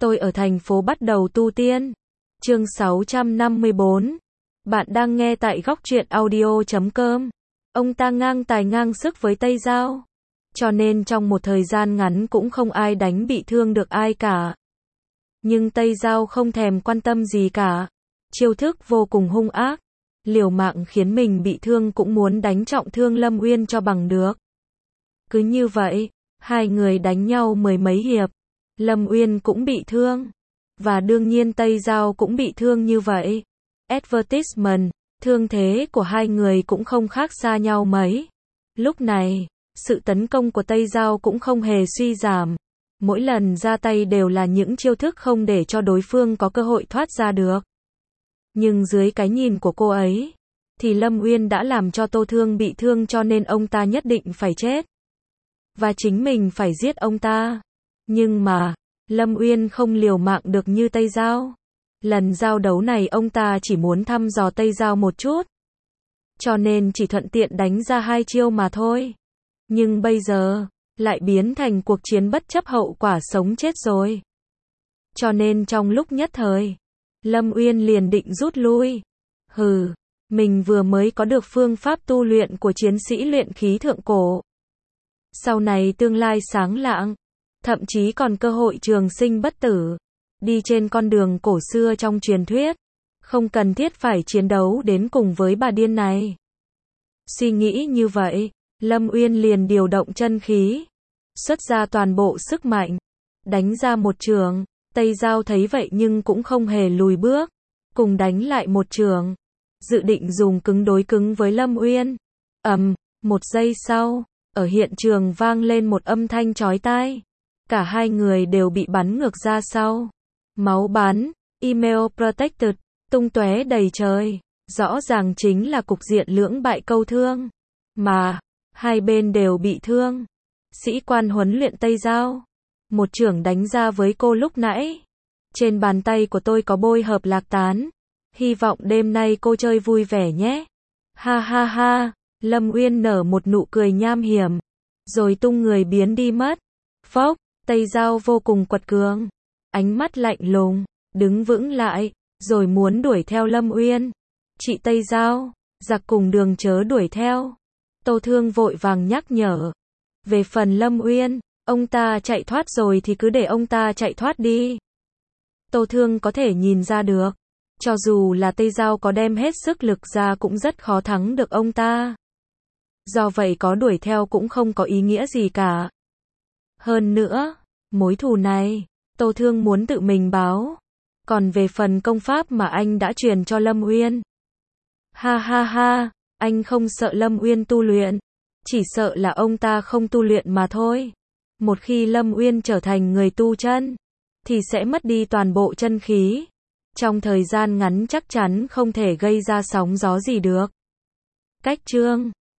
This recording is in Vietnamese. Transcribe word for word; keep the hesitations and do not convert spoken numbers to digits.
Tôi ở thành phố bắt đầu tu tiên. Chương sáu trăm năm mươi bốn. Bạn đang nghe tại góc truyện audio chấm com. Ông ta ngang tài ngang sức với Tây Giao. Cho nên trong một thời gian ngắn cũng không ai đánh bị thương được ai cả. Nhưng Tây Giao không thèm quan tâm gì cả. Chiêu thức vô cùng hung ác. Liều mạng khiến mình bị thương cũng muốn đánh trọng thương Lâm Uyên cho bằng được. Cứ như vậy, hai người đánh nhau mười mấy hiệp. Lâm Uyên cũng bị thương. Và đương nhiên Tây Giao cũng bị thương như vậy. Advertisement, thương thế của hai người cũng không khác xa nhau mấy. Lúc này, sự tấn công của Tây Giao cũng không hề suy giảm. Mỗi lần ra tay đều là những chiêu thức không để cho đối phương có cơ hội thoát ra được. Nhưng dưới cái nhìn của cô ấy, thì Lâm Uyên đã làm cho Tô Thương bị thương cho nên ông ta nhất định phải chết. Và chính mình phải giết ông ta. Nhưng mà, Lâm Uyên không liều mạng được như Tây Giao. Lần giao đấu này ông ta chỉ muốn thăm dò Tây Giao một chút. Cho nên chỉ thuận tiện đánh ra hai chiêu mà thôi. Nhưng bây giờ, lại biến thành cuộc chiến bất chấp hậu quả sống chết rồi. Cho nên trong lúc nhất thời, Lâm Uyên liền định rút lui. Hừ, mình vừa mới có được phương pháp tu luyện của chiến sĩ luyện khí thượng cổ. Sau này tương lai sáng lạng, thậm chí còn cơ hội trường sinh bất tử. Đi trên con đường cổ xưa trong truyền thuyết. Không cần thiết phải chiến đấu đến cùng với bà điên này. Suy nghĩ như vậy, Lâm Uyên liền điều động chân khí. Xuất ra toàn bộ sức mạnh. Đánh ra một trường. Tây Giao thấy vậy nhưng cũng không hề lùi bước. Cùng đánh lại một trường. Dự định dùng cứng đối cứng với Lâm Uyên. Ầm, một giây sau, ở hiện trường vang lên một âm thanh chói tai. Cả hai người đều bị bắn ngược ra sau. Máu bắn, email protected, tung tóe đầy trời. Rõ ràng chính là cục diện lưỡng bại câu thương. Mà, hai bên đều bị thương. Sĩ quan huấn luyện Tây Giao. Một chưởng đánh ra với cô lúc nãy. Trên bàn tay của tôi có bôi hợp lạc tán. Hy vọng đêm nay cô chơi vui vẻ nhé. Ha ha ha, Lâm Uyên nở một nụ cười nham hiểm. Rồi tung người biến đi mất. Phốc, Tây Giao vô cùng quật cường. Ánh mắt lạnh lùng, đứng vững lại, rồi muốn đuổi theo Lâm Uyên. Chị Tây Giao, giặc cùng đường chớ đuổi theo. Tô Thương vội vàng nhắc nhở. Về phần Lâm Uyên, ông ta chạy thoát rồi thì cứ để ông ta chạy thoát đi. Tô Thương có thể nhìn ra được. Cho dù là Tây Giao có đem hết sức lực ra cũng rất khó thắng được ông ta. Do vậy có đuổi theo cũng không có ý nghĩa gì cả. Hơn nữa, mối thù này, Tô Thương muốn tự mình báo. Còn về phần công pháp mà anh đã truyền cho Lâm Uyên. Ha ha ha, anh không sợ Lâm Uyên tu luyện. Chỉ sợ là ông ta không tu luyện mà thôi. Một khi Lâm Uyên trở thành người tu chân, thì sẽ mất đi toàn bộ chân khí. Trong thời gian ngắn chắc chắn không thể gây ra sóng gió gì được. Cách chương